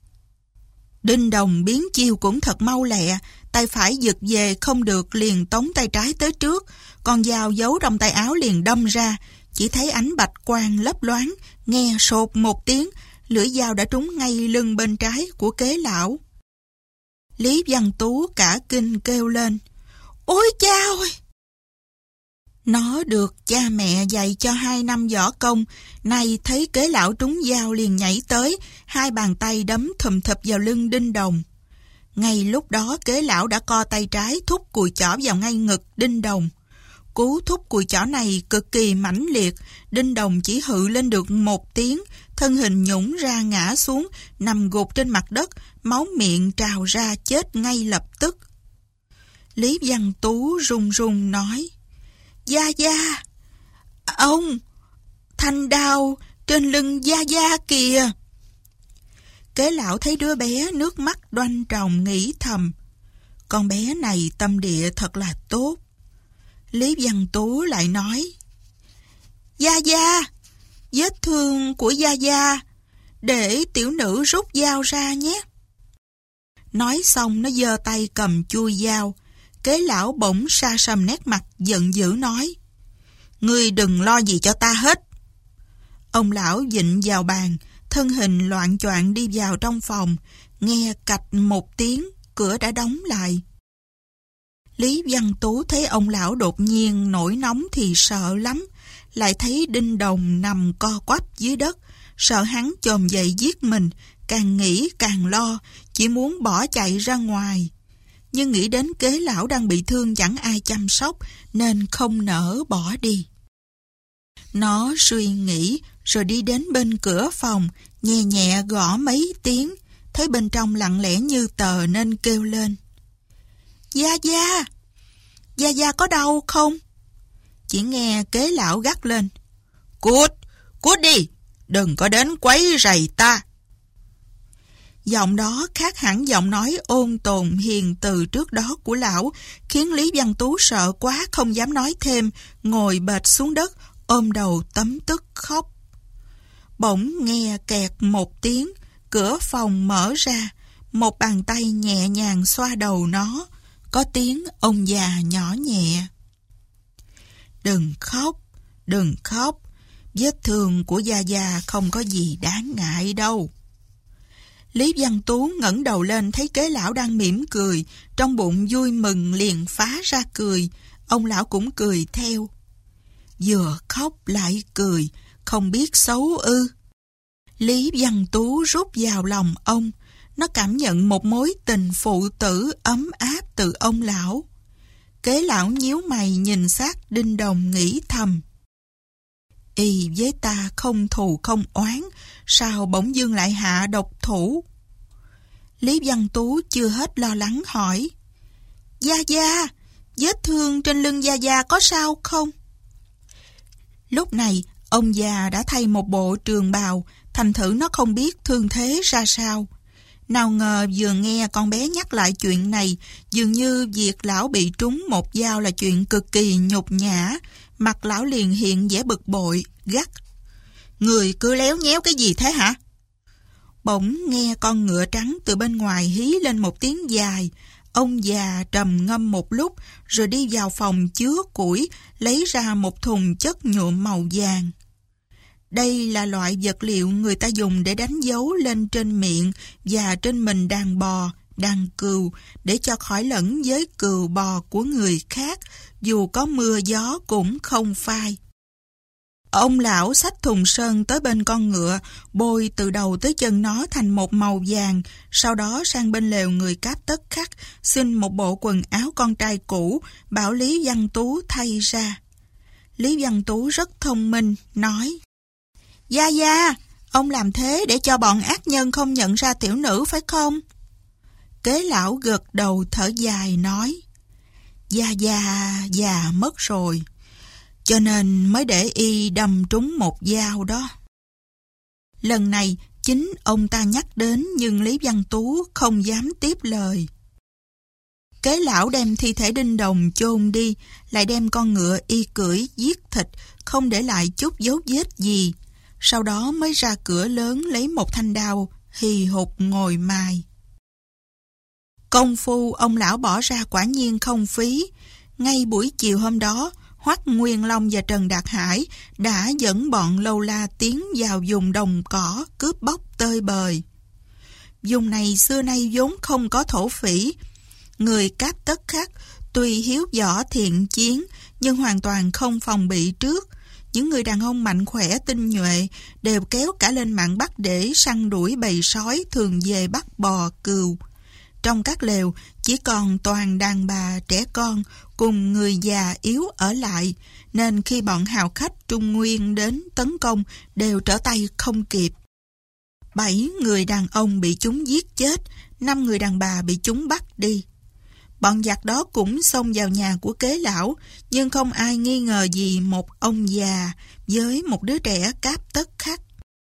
Đinh Đồng biến chiêu cũng thật mau lẹ, tay phải giật về không được liền tống tay trái tới trước, con dao giấu trong tay áo liền đâm ra, chỉ thấy ánh bạch quang lấp loáng, nghe sột một tiếng, lưỡi dao đã trúng ngay lưng bên trái của kế lão. Lý Văn Tú cả kinh kêu lên, ôi cha ơi! Nó được cha mẹ dạy cho 2 năm võ công, nay thấy kế lão trúng dao liền nhảy tới, 2 bàn tay đấm thùm thụp vào lưng Đinh Đồng. Ngay lúc đó kế lão đã co tay trái thúc cùi chỏ vào ngay ngực Đinh Đồng. Cú thúc cùi chỏ này cực kỳ mãnh liệt, Đinh Đồng chỉ hự lên được một tiếng, thân hình nhũng ra ngã xuống, nằm gục trên mặt đất, máu miệng trào ra chết ngay lập tức. Lý Văn Tú run run nói, Gia Gia, ông, thanh đao trên lưng Gia Gia kìa. Kế lão thấy đứa bé nước mắt đoanh tròng nghĩ thầm, con bé này tâm địa thật là tốt. Lý Văn Tú lại nói, Gia Gia, vết thương của Gia Gia, để tiểu nữ rút dao ra nhé. Nói xong nó giơ tay cầm chuôi dao. Kế lão bỗng sa sầm nét mặt giận dữ nói, ngươi đừng lo gì cho ta hết. Ông lão vịn vào bàn, thân hình loạng choạng đi vào trong phòng, nghe cạch một tiếng, cửa đã đóng lại. Lý Văn Tú thấy ông lão đột nhiên nổi nóng thì sợ lắm, lại thấy Đinh Đồng nằm co quắp dưới đất, sợ hắn chồm dậy giết mình, càng nghĩ càng lo, chỉ muốn bỏ chạy ra ngoài. Nhưng nghĩ đến kế lão đang bị thương chẳng ai chăm sóc, nên không nỡ bỏ đi. Nó suy nghĩ, rồi đi đến bên cửa phòng, nhẹ nhẹ gõ mấy tiếng, thấy bên trong lặng lẽ như tờ nên kêu lên, Gia Gia, Gia Gia có đau không? Chỉ nghe kế lão gắt lên, cút, cút đi, đừng có đến quấy rầy ta. Giọng đó khác hẳn giọng nói ôn tồn hiền từ trước đó của lão, khiến Lý Văn Tú sợ quá không dám nói thêm, ngồi bệt xuống đất, ôm đầu tấm tức khóc. Bỗng nghe kẹt một tiếng, cửa phòng mở ra, một bàn tay nhẹ nhàng xoa đầu nó, có tiếng ông già nhỏ nhẹ. Đừng khóc, đừng khóc, vết thương của Gia Gia không có gì đáng ngại đâu. Lý Văn Tú ngẩng đầu lên thấy kế lão đang mỉm cười, trong bụng vui mừng liền phá ra cười, ông lão cũng cười theo. Vừa khóc lại cười, không biết xấu ư. Lý Văn Tú rút vào lòng ông, nó cảm nhận một mối tình phụ tử ấm áp từ ông lão. Kế lão nhíu mày nhìn sát Đinh Đồng nghĩ thầm, y với ta không thù không oán, sao bỗng dưng lại hạ độc thủ? Lý Văn Tú chưa hết lo lắng hỏi, Gia Gia, vết thương trên lưng Gia Gia có sao không? Lúc này ông già đã thay một bộ trường bào, thành thử nó không biết thương thế ra sao. Nào ngờ vừa nghe con bé nhắc lại chuyện này, dường như việc lão bị trúng một dao là chuyện cực kỳ nhục nhã. Mặt lão liền hiện vẻ bực bội, gắt, người cứ léo nhéo cái gì thế hả? Bỗng nghe con ngựa trắng từ bên ngoài hí lên một tiếng dài. Ông già trầm ngâm một lúc, rồi đi vào phòng chứa củi, lấy ra một thùng chất nhuộm màu vàng. Đây là loại vật liệu người ta dùng để đánh dấu lên trên miệng và trên mình đàn bò, đàn cừu, để cho khỏi lẫn với cừu bò của người khác, dù có mưa gió cũng không phai. Ông lão xách thùng sơn tới bên con ngựa, bôi từ đầu tới chân nó thành một màu vàng, sau đó sang bên lều người Cáp Tất Khắc, xin một bộ quần áo con trai cũ, bảo Lý Văn Tú thay ra. Lý Văn Tú rất thông minh, nói, Gia Gia, Ông làm thế để cho bọn ác nhân không nhận ra tiểu nữ phải không? Kế lão gật đầu thở dài nói, già mất rồi, cho nên mới để y đâm trúng một dao đó. Lần này chính ông ta nhắc đến nhưng Lý Văn Tú không dám tiếp lời. Kế lão đem thi thể Đinh Đồng chôn đi, lại đem con ngựa y cưỡi giết thịt, không để lại chút dấu vết gì. Sau đó mới ra cửa lớn lấy một thanh đao, hì hục ngồi mài. Công phu ông lão bỏ ra quả nhiên không phí. Ngay buổi chiều hôm đó, Hoắc Nguyên Long và Trần Đạt Hải đã dẫn bọn Lâu La tiến vào vùng đồng cỏ cướp bóc tơi bời. Vùng này xưa nay vốn không có thổ phỉ. Người Cáp Tất Khắc tuy hiếu võ thiện chiến nhưng hoàn toàn không phòng bị trước. Những người đàn ông mạnh khỏe tinh nhuệ đều kéo cả lên mạn Bắc để săn đuổi bầy sói thường về bắt bò cừu. Trong các lều chỉ còn toàn đàn bà trẻ con cùng người già yếu ở lại, nên khi bọn hào khách Trung Nguyên đến tấn công đều trở tay không kịp. 7 người đàn ông bị chúng giết chết, 5 người đàn bà bị chúng bắt đi. Bọn giặc đó cũng xông vào nhà của Kế lão, nhưng không ai nghi ngờ gì một ông già với một đứa trẻ Cáp Tất Khắc.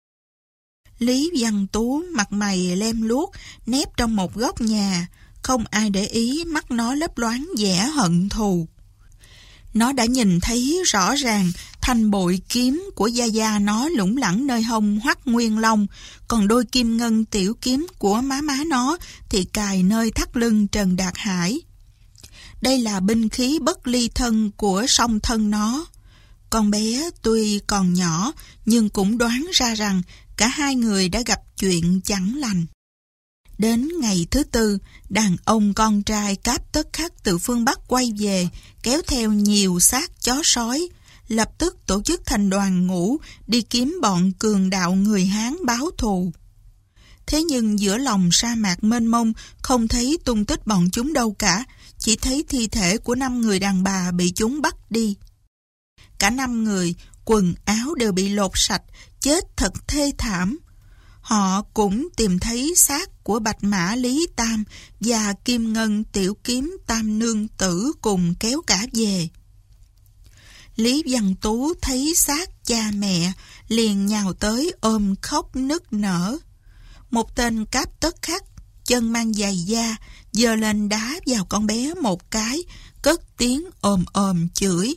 Lý Văn Tú mặt mày lem luốc, nép trong một góc nhà, không ai để ý mắt nó lấp loáng vẻ hận thù. Nó đã nhìn thấy rõ ràng thanh bội kiếm của gia nó lủng lẳng nơi hông Hoắc Nguyên Long, còn đôi kim ngân tiểu kiếm của má nó thì cài nơi thắt lưng Trần Đạt Hải. Đây là binh khí bất ly thân của song thân nó. Con bé tuy còn nhỏ nhưng cũng đoán ra rằng cả hai người đã gặp chuyện chẳng lành. Đến ngày thứ tư, đàn ông con trai Cáp Tất Khắc từ phương Bắc quay về, kéo theo nhiều xác chó sói, lập tức tổ chức thành đoàn ngũ đi kiếm bọn cường đạo người Hán báo thù. Thế nhưng giữa lòng sa mạc mênh mông không thấy tung tích bọn chúng đâu cả, chỉ thấy thi thể của 5 người đàn bà bị chúng bắt đi. Cả 5 người, quần áo đều bị lột sạch, chết thật thê thảm. Họ cũng tìm thấy xác của Bạch Mã Lý Tam và Kim Ngân tiểu kiếm Tam nương tử cùng kéo cả về. Lý Văn Tú thấy xác cha mẹ liền nhào tới ôm khóc nức nở. Một tên Cáp Tất Khắc, chân mang giày da, giơ lên đá vào con bé một cái, cất tiếng ồm chửi.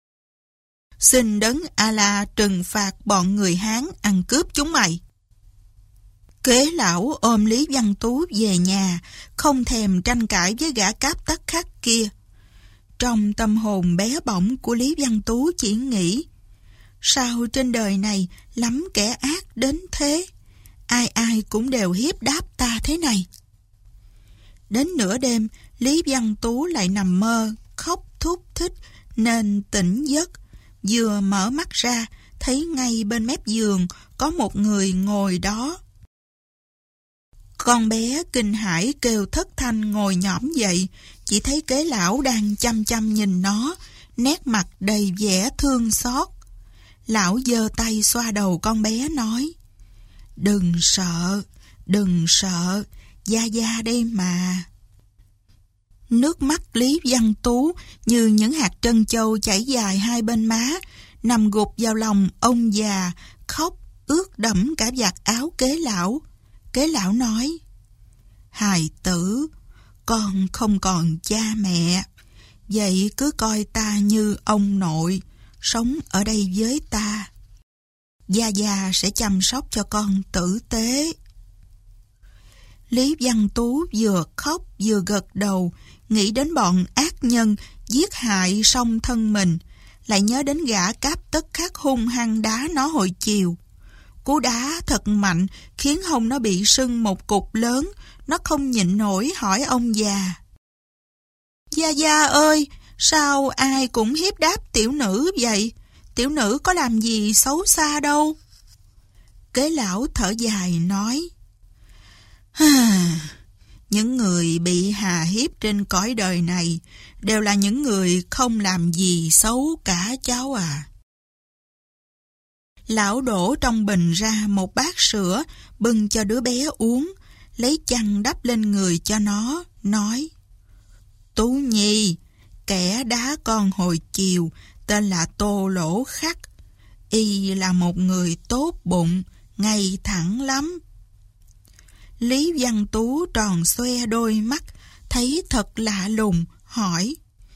Xin đấng A-la trừng phạt bọn người Hán ăn cướp chúng mày. Kế lão ôm Lý Văn Tú về nhà, không thèm tranh cãi với gã Cáp Tất Khắc kia. Trong tâm hồn bé bỏng của Lý Văn Tú chỉ nghĩ, sao trên đời này lắm kẻ ác đến thế, ai cũng đều hiếp đáp ta thế này. Đến nửa đêm, Lý Văn Tú lại nằm mơ, khóc thút thít nên tỉnh giấc. Vừa mở mắt ra, thấy ngay bên mép giường có một người ngồi đó. Con bé kinh hãi kêu thất thanh ngồi nhõm dậy, chỉ thấy Kế lão đang chăm chăm nhìn nó, nét mặt đầy vẻ thương xót. Lão giơ tay xoa đầu con bé nói, đừng sợ, gia đây mà. Nước mắt Lý Văn Tú như những hạt trân châu chảy dài hai bên má, nằm gục vào lòng ông già, khóc ướt đẫm cả vạt áo Kế lão. Kế lão nói, hài tử, con không còn cha mẹ, vậy cứ coi ta như ông nội, sống ở đây với ta. Gia sẽ chăm sóc cho con tử tế. Lý Văn Tú vừa khóc vừa gật đầu, nghĩ đến bọn ác nhân giết hại song thân mình, lại nhớ đến gã Cáp Tất Khắc hung hăng đá nó hồi chiều. Cú đá thật mạnh khiến hông nó bị sưng một cục lớn, nó không nhịn nổi hỏi ông già. Gia ơi, sao ai cũng hiếp đáp tiểu nữ vậy? Tiểu nữ có làm gì xấu xa đâu. Kế lão thở dài nói, những người bị hà hiếp trên cõi đời này đều là những người không làm gì xấu cả cháu à. Lão đổ trong bình ra một bát sữa, bưng cho đứa bé uống, lấy chăn đắp lên người cho nó, nói: Tú Nhi, kẻ đá con hồi chiều, tên là Tô Lỗ Khắc. Y là một người tốt bụng, ngay thẳng lắm. Lý Văn Tú tròn xoe đôi mắt, thấy thật lạ lùng, hỏi: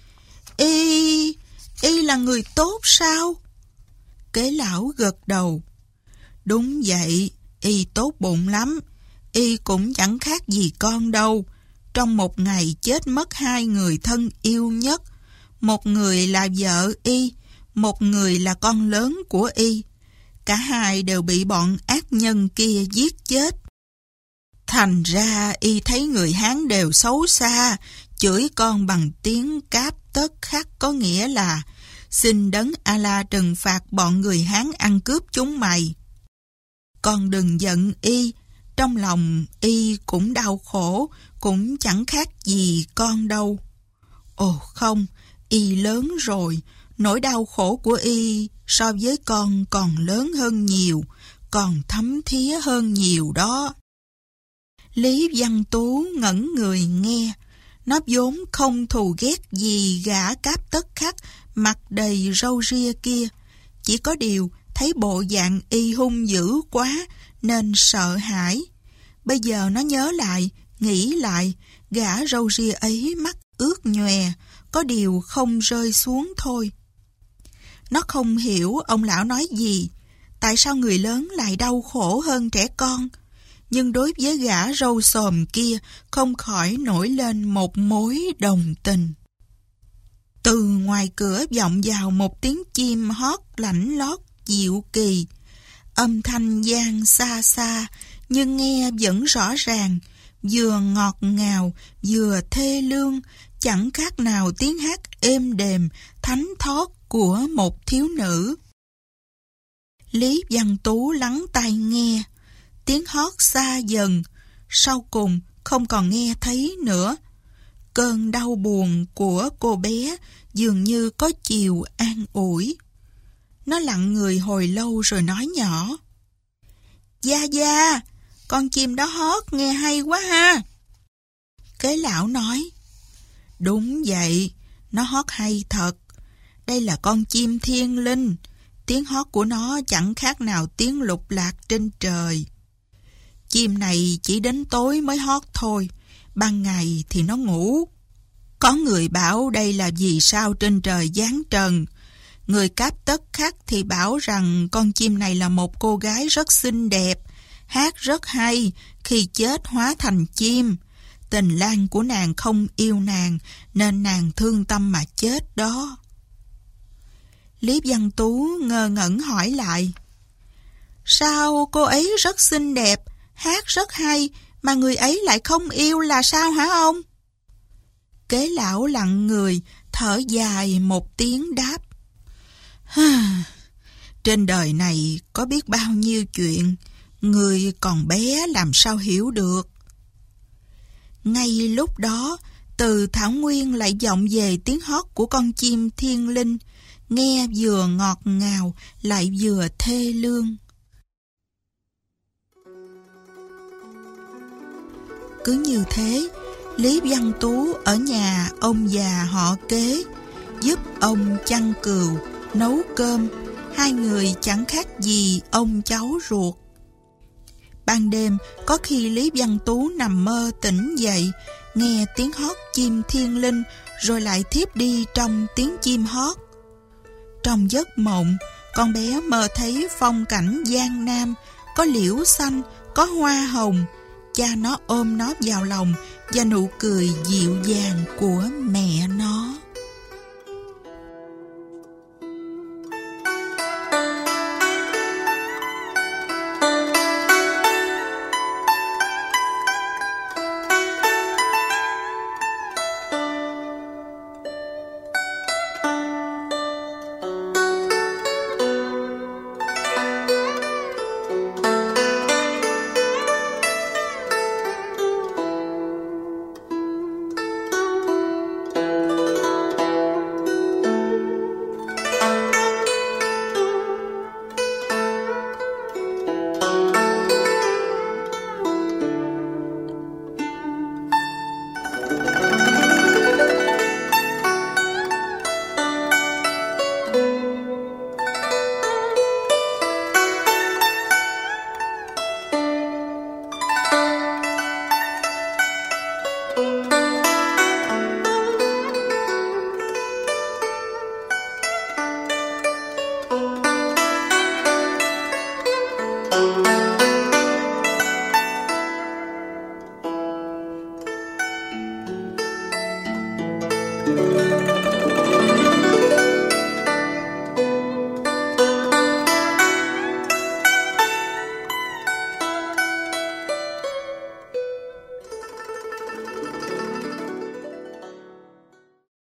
Y là người tốt sao? Kế lão gật đầu: Đúng vậy, Y tốt bụng lắm. Y cũng chẳng khác gì con đâu. Trong một ngày chết mất 2 người thân yêu nhất. Một người là vợ Y, một người là con lớn của Y. Cả hai đều bị bọn ác nhân kia giết chết. Thành ra Y thấy người Hán đều xấu xa, chửi con bằng tiếng Cáp Tất Khắc, có nghĩa là: Xin Đấng A-la trừng phạt bọn người Hán ăn cướp chúng mày. Con đừng giận Y, trong lòng Y cũng đau khổ, cũng chẳng khác gì con đâu. Ồ không, Y lớn rồi, nỗi đau khổ của Y so với con còn lớn hơn nhiều, còn thấm thía hơn nhiều đó. Lý Văn Tú ngẩn người nghe. Nó vốn không thù ghét gì gã Cáp Tất Khắc mặt đầy râu ria kia, chỉ có điều thấy bộ dạng Y hung dữ quá nên sợ hãi. Bây giờ nó nhớ lại, nghĩ lại, gã râu ria ấy mắt ướt nhòe, có điều không rơi xuống thôi. Nó không hiểu ông lão nói gì, tại sao người lớn lại đau khổ hơn trẻ con, nhưng đối với gã râu xồm kia không khỏi nổi lên một mối đồng tình. Từ ngoài cửa vọng vào một tiếng chim hót lảnh lót dịu kỳ. Âm thanh vang xa xa, nhưng nghe vẫn rõ ràng, vừa ngọt ngào, vừa thê lương, chẳng khác nào tiếng hát êm đềm, thánh thót của một thiếu nữ. Lý Văn Tú lắng tai nghe, tiếng hót xa dần, sau cùng không còn nghe thấy nữa. Cơn đau buồn của cô bé dường như có chiều an ủi. Nó lặng người hồi lâu rồi nói nhỏ: Gia Gia, con chim đó hót nghe hay quá ha. Kế lão nói: Đúng vậy, nó hót hay thật. Đây là con chim thiên linh, tiếng hót của nó chẳng khác nào tiếng lục lạc trên trời. Chim này chỉ đến tối mới hót thôi, ban ngày thì nó ngủ. Có người bảo đây là vì sao trên trời giáng trần. Người Cáp Tất Khắc thì bảo rằng con chim này là một cô gái rất xinh đẹp, hát rất hay, khi chết hóa thành chim. Tình lang của nàng không yêu nàng, nên nàng thương tâm mà chết đó. Lý Văn Tú ngơ ngẩn hỏi lại: Sao cô ấy rất xinh đẹp, hát rất hay, mà người ấy lại không yêu là sao hả ông? Kế lão lặng người, thở dài một tiếng đáp: Trên đời này có biết bao nhiêu chuyện, người còn bé làm sao hiểu được. Ngay lúc đó, từ thảo nguyên lại vọng về tiếng hót của con chim thiên linh, nghe vừa ngọt ngào lại vừa thê lương. Cứ như thế, Lý Văn Tú ở nhà ông già họ Kế, giúp ông chăn cừu, nấu cơm. Hai người chẳng khác gì ông cháu ruột. Ban đêm, có khi Lý Văn Tú nằm mơ tỉnh dậy, nghe tiếng hót chim thiên linh, rồi lại thiếp đi trong tiếng chim hót. Trong giấc mộng, con bé mơ thấy phong cảnh Giang Nam, có liễu xanh, có hoa hồng, cha nó ôm nó vào lòng và nụ cười dịu dàng của mẹ nó.